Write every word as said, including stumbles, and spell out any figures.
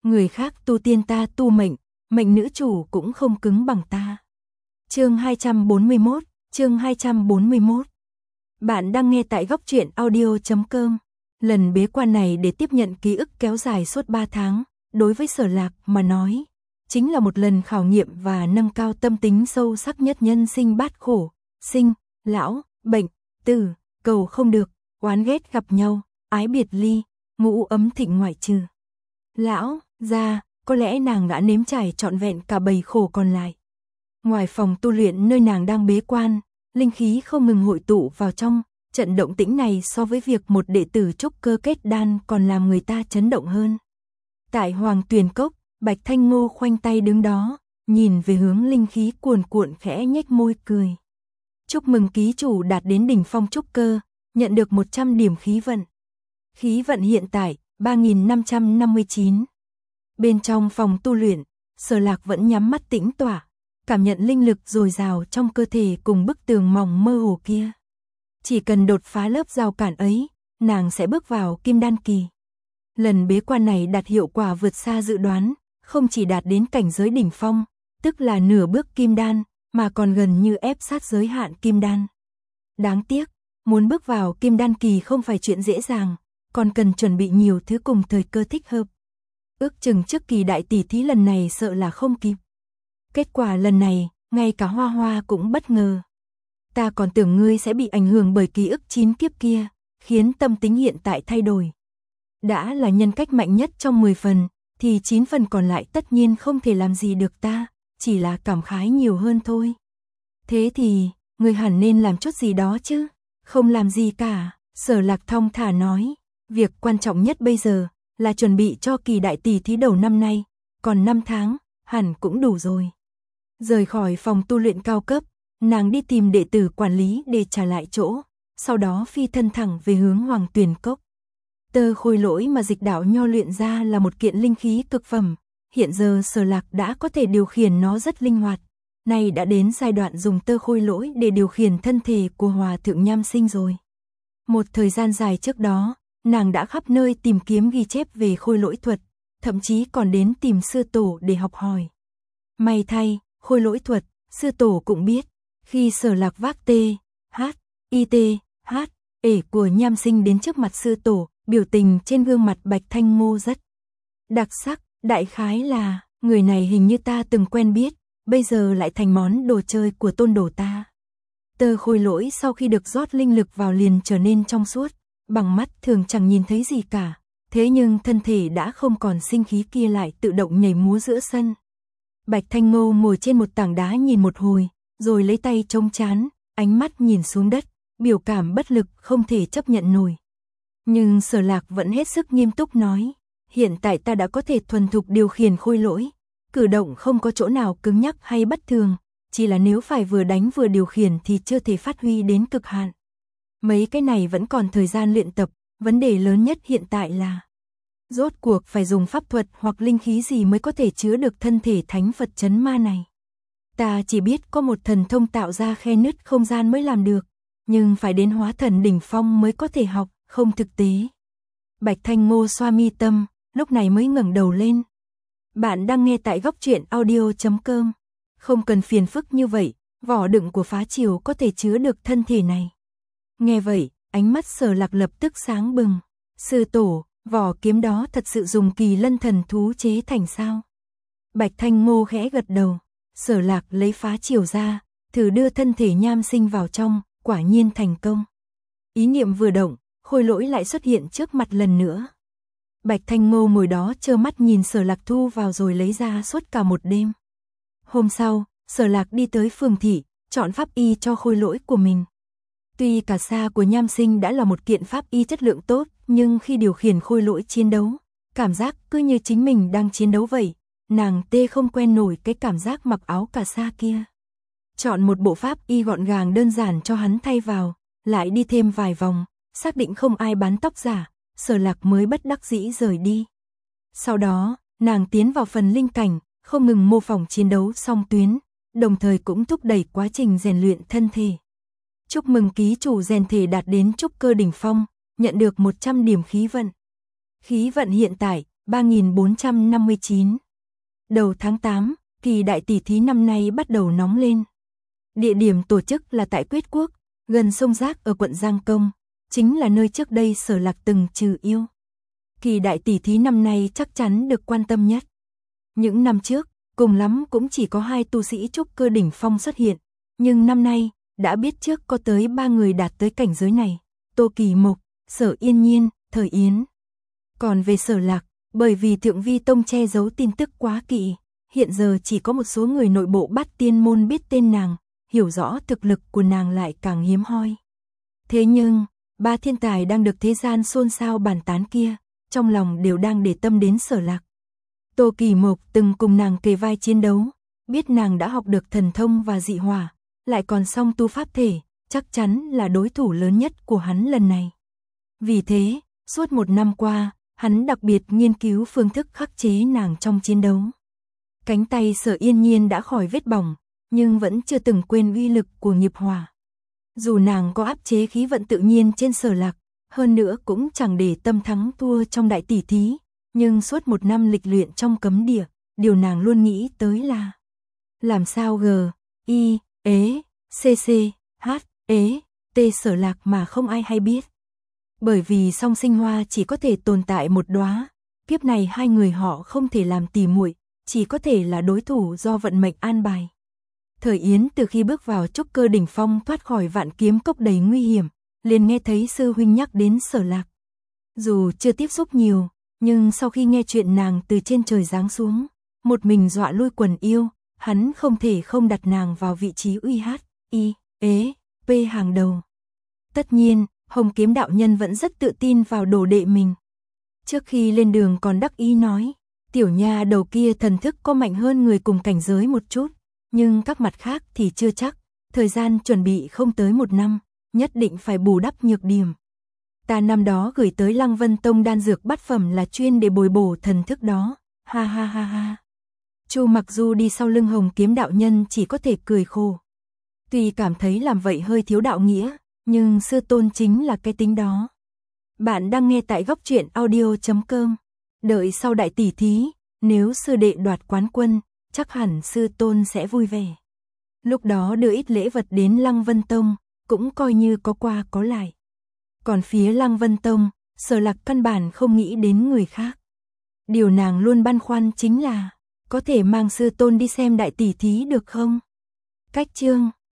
người khác tu tiên ta tu mệnh, mệnh nữ chủ cũng không cứng bằng ta. Chương hai trăm bốn mươi mốt, chương hai trăm bốn mươi mốt. Bạn đang nghe tại góc truyện audio chấm com. Lần bế quan này để tiếp nhận ký ức kéo dài suốt ba tháng, đối với Sở Lạc mà nói, chính là một lần khảo nghiệm và nâng cao tâm tính sâu sắc nhất nhân sinh bát khổ, sinh, lão, bệnh, tử, cầu không được, oán ghét gặp nhau, ái biệt ly, ngũ ấm thịnh ngoại trừ. Lão, gia, có lẽ nàng đã nếm trải trọn vẹn cả bầy khổ còn lại. Ngoài phòng tu luyện nơi nàng đang bế quan, linh khí không ngừng hội tụ vào trong, trận động tĩnh này so với việc một đệ tử trúc cơ kết đan còn làm người ta chấn động hơn. Tại Hoàng Tuyền Cốc, Bạch Thanh Ngô khoanh tay đứng đó, nhìn về hướng linh khí cuồn cuộn khẽ nhếch môi cười. Chúc mừng ký chủ đạt đến đỉnh phong trúc cơ, nhận được một trăm điểm khí vận. Khí vận hiện tại, ba nghìn năm trăm năm mươi chín. Bên trong phòng tu luyện, Sở Lạc vẫn nhắm mắt tĩnh tỏa, cảm nhận linh lực dồi dào trong cơ thể cùng bức tường mỏng mơ hồ kia. Chỉ cần đột phá lớp rào cản ấy, nàng sẽ bước vào kim đan kỳ. Lần bế quan này đạt hiệu quả vượt xa dự đoán, không chỉ đạt đến cảnh giới đỉnh phong, tức là nửa bước kim đan, mà còn gần như ép sát giới hạn kim đan. Đáng tiếc, muốn bước vào kim đan kỳ không phải chuyện dễ dàng, còn cần chuẩn bị nhiều thứ cùng thời cơ thích hợp. Ước chừng trước kỳ đại tỷ thí lần này sợ là không kịp. Kết quả lần này, ngay cả Hoa Hoa cũng bất ngờ. Ta còn tưởng ngươi sẽ bị ảnh hưởng bởi ký ức chín kiếp kia, khiến tâm tính hiện tại thay đổi. Đã là nhân cách mạnh nhất trong mười phần, thì chín phần còn lại tất nhiên không thể làm gì được ta, chỉ là cảm khái nhiều hơn thôi. Thế thì, ngươi hẳn nên làm chút gì đó chứ, không làm gì cả, Sở Lạc thong thả nói. Việc quan trọng nhất bây giờ là chuẩn bị cho kỳ đại tỷ thí đầu năm nay, còn năm tháng, hẳn cũng đủ rồi. Rời khỏi phòng tu luyện cao cấp, nàng đi tìm đệ tử quản lý để trả lại chỗ, sau đó phi thân thẳng về hướng Hoàng Tuyền Cốc. Tơ khôi lỗi mà Dịch Đạo Nho luyện ra là một kiện linh khí cực phẩm, hiện giờ Sở Lạc đã có thể điều khiển nó rất linh hoạt, nay đã đến giai đoạn dùng tơ khôi lỗi để điều khiển thân thể của Hòa Thượng Nham Sinh rồi. Một thời gian dài trước đó, nàng đã khắp nơi tìm kiếm ghi chép về khôi lỗi thuật, thậm chí còn đến tìm sư tổ để học hỏi. May thay, khôi lỗi thuật, sư tổ cũng biết, khi Sở Lạc vác tê, hát, y tê, hát, ể của Nham Sinh đến trước mặt sư tổ, biểu tình trên gương mặt Bạch Thanh Ngô rất đặc sắc, đại khái là, người này hình như ta từng quen biết, bây giờ lại thành món đồ chơi của tôn đồ ta. Tơ khôi lỗi sau khi được rót linh lực vào liền trở nên trong suốt, bằng mắt thường chẳng nhìn thấy gì cả, thế nhưng thân thể đã không còn sinh khí kia lại tự động nhảy múa giữa sân. Bạch Thanh Ngô ngồi trên một tảng đá nhìn một hồi, rồi lấy tay chống trán, ánh mắt nhìn xuống đất, biểu cảm bất lực không thể chấp nhận nổi. Nhưng Sở Lạc vẫn hết sức nghiêm túc nói, hiện tại ta đã có thể thuần thục điều khiển khôi lỗi, cử động không có chỗ nào cứng nhắc hay bất thường, chỉ là nếu phải vừa đánh vừa điều khiển thì chưa thể phát huy đến cực hạn. Mấy cái này vẫn còn thời gian luyện tập, vấn đề lớn nhất hiện tại là rốt cuộc phải dùng pháp thuật hoặc linh khí gì mới có thể chứa được thân thể thánh Phật chấn ma này. Ta chỉ biết có một thần thông tạo ra khe nứt không gian mới làm được, nhưng phải đến hóa thần đỉnh phong mới có thể học, không thực tế. Bạch Thanh Ngô xoa mi tâm, lúc này mới ngẩng đầu lên. Bạn đang nghe tại góc truyện audio chấm com. Không cần phiền phức như vậy, vỏ đựng của phá triều có thể chứa được thân thể này. Nghe vậy, ánh mắt Sở Lạc lập tức sáng bừng. Sư tổ, vỏ kiếm đó thật sự dùng kỳ lân thần thú chế thành sao? Bạch Thanh Ngô khẽ gật đầu. Sở Lạc lấy phá triều ra, thử đưa thân thể Nham Sinh vào trong, quả nhiên thành công. Ý niệm vừa động, khôi lỗi lại xuất hiện trước mặt lần nữa. Bạch Thanh Ngô ngồi đó trơ mắt nhìn Sở Lạc thu vào rồi lấy ra suốt cả một đêm. Hôm sau, Sở Lạc đi tới phường thị, chọn pháp y cho khôi lỗi của mình. Tuy cả sa của Nham Sinh đã là một kiện pháp y chất lượng tốt, nhưng khi điều khiển khôi lỗi chiến đấu, cảm giác cứ như chính mình đang chiến đấu vậy, nàng tê không quen nổi cái cảm giác mặc áo cả sa kia. Chọn một bộ pháp y gọn gàng đơn giản cho hắn thay vào, lại đi thêm vài vòng, xác định không ai bán tóc giả, Sở Lạc mới bất đắc dĩ rời đi. Sau đó, nàng tiến vào phần linh cảnh, không ngừng mô phỏng chiến đấu song tuyến, đồng thời cũng thúc đẩy quá trình rèn luyện thân thể. Chúc mừng ký chủ rèn thể đạt đến trúc cơ đỉnh phong, nhận được một trăm điểm khí vận. Khí vận hiện tại, ba nghìn bốn trăm năm mươi chín. Đầu tháng tám, kỳ đại tỷ thí năm nay bắt đầu nóng lên. Địa điểm tổ chức là tại Quyết Quốc, gần sông Giác ở quận Giang Công, chính là nơi trước đây Sở Lạc từng trừ yêu. Kỳ đại tỷ thí năm nay chắc chắn được quan tâm nhất. Những năm trước, cùng lắm cũng chỉ có hai tu sĩ trúc cơ đỉnh phong xuất hiện, nhưng năm nay, đã biết trước có tới ba người đạt tới cảnh giới này, Tô Kỳ Mộc, Sở Yên Nhiên, Thời Yến. Còn về Sở Lạc, bởi vì Thượng Vi Tông che giấu tin tức quá kỹ, hiện giờ chỉ có một số người nội bộ Bát Tiên môn biết tên nàng, hiểu rõ thực lực của nàng lại càng hiếm hoi. Thế nhưng, ba thiên tài đang được thế gian xôn xao bàn tán kia, trong lòng đều đang để tâm đến Sở Lạc. Tô Kỳ Mộc từng cùng nàng kề vai chiến đấu, biết nàng đã học được thần thông và dị hỏa, lại còn song tu pháp thể, chắc chắn là đối thủ lớn nhất của hắn lần này. Vì thế, suốt một năm qua, hắn đặc biệt nghiên cứu phương thức khắc chế nàng trong chiến đấu. Cánh tay Sở Yên Nhiên đã khỏi vết bỏng, nhưng vẫn chưa từng quên uy lực của nghiệp hỏa. Dù nàng có áp chế khí vận tự nhiên trên Sở Lạc, hơn nữa cũng chẳng để tâm thắng thua trong đại tỷ thí, nhưng suốt một năm lịch luyện trong cấm địa, điều nàng luôn nghĩ tới là làm sao G, I, ế, C C, H, ế, T Sở Lạc mà không ai hay biết. Bởi vì song sinh hoa chỉ có thể tồn tại một đóa, kiếp này hai người họ không thể làm tỉ muội, chỉ có thể là đối thủ do vận mệnh an bài. Thời Yến từ khi bước vào trúc cơ đỉnh phong thoát khỏi vạn kiếm cốc đầy nguy hiểm, liền nghe thấy sư huynh nhắc đến Sở Lạc. Dù chưa tiếp xúc nhiều, nhưng sau khi nghe chuyện nàng từ trên trời giáng xuống, một mình dọa lui quần yêu, hắn không thể không đặt nàng vào vị trí uy hát, I, ế, P hàng đầu. Tất nhiên, Hồng Kiếm đạo nhân vẫn rất tự tin vào đồ đệ mình. Trước khi lên đường còn đắc ý nói, tiểu nha đầu kia thần thức có mạnh hơn người cùng cảnh giới một chút, nhưng các mặt khác thì chưa chắc, thời gian chuẩn bị không tới một năm, nhất định phải bù đắp nhược điểm. Ta năm đó gửi tới Lăng Vân Tông đan dược bát phẩm là chuyên để bồi bổ thần thức đó, ha ha ha ha. Chu Mặc Du đi sau lưng Hồng Kiếm đạo nhân chỉ có thể cười khổ. Tuy cảm thấy làm vậy hơi thiếu đạo nghĩa, nhưng sư tôn chính là cái tính đó. Bạn đang nghe tại góc truyện audio chấm com. Đợi sau đại tỷ thí, nếu sư đệ đoạt quán quân, chắc hẳn sư tôn sẽ vui vẻ. Lúc đó đưa ít lễ vật đến Lăng Vân Tông, cũng coi như có qua có lại. Còn phía Lăng Vân Tông, Sở Lạc căn bản không nghĩ đến người khác. Điều nàng luôn băn khoăn chính là, có thể mang sư tôn đi xem đại tỷ thí được không? Cách chương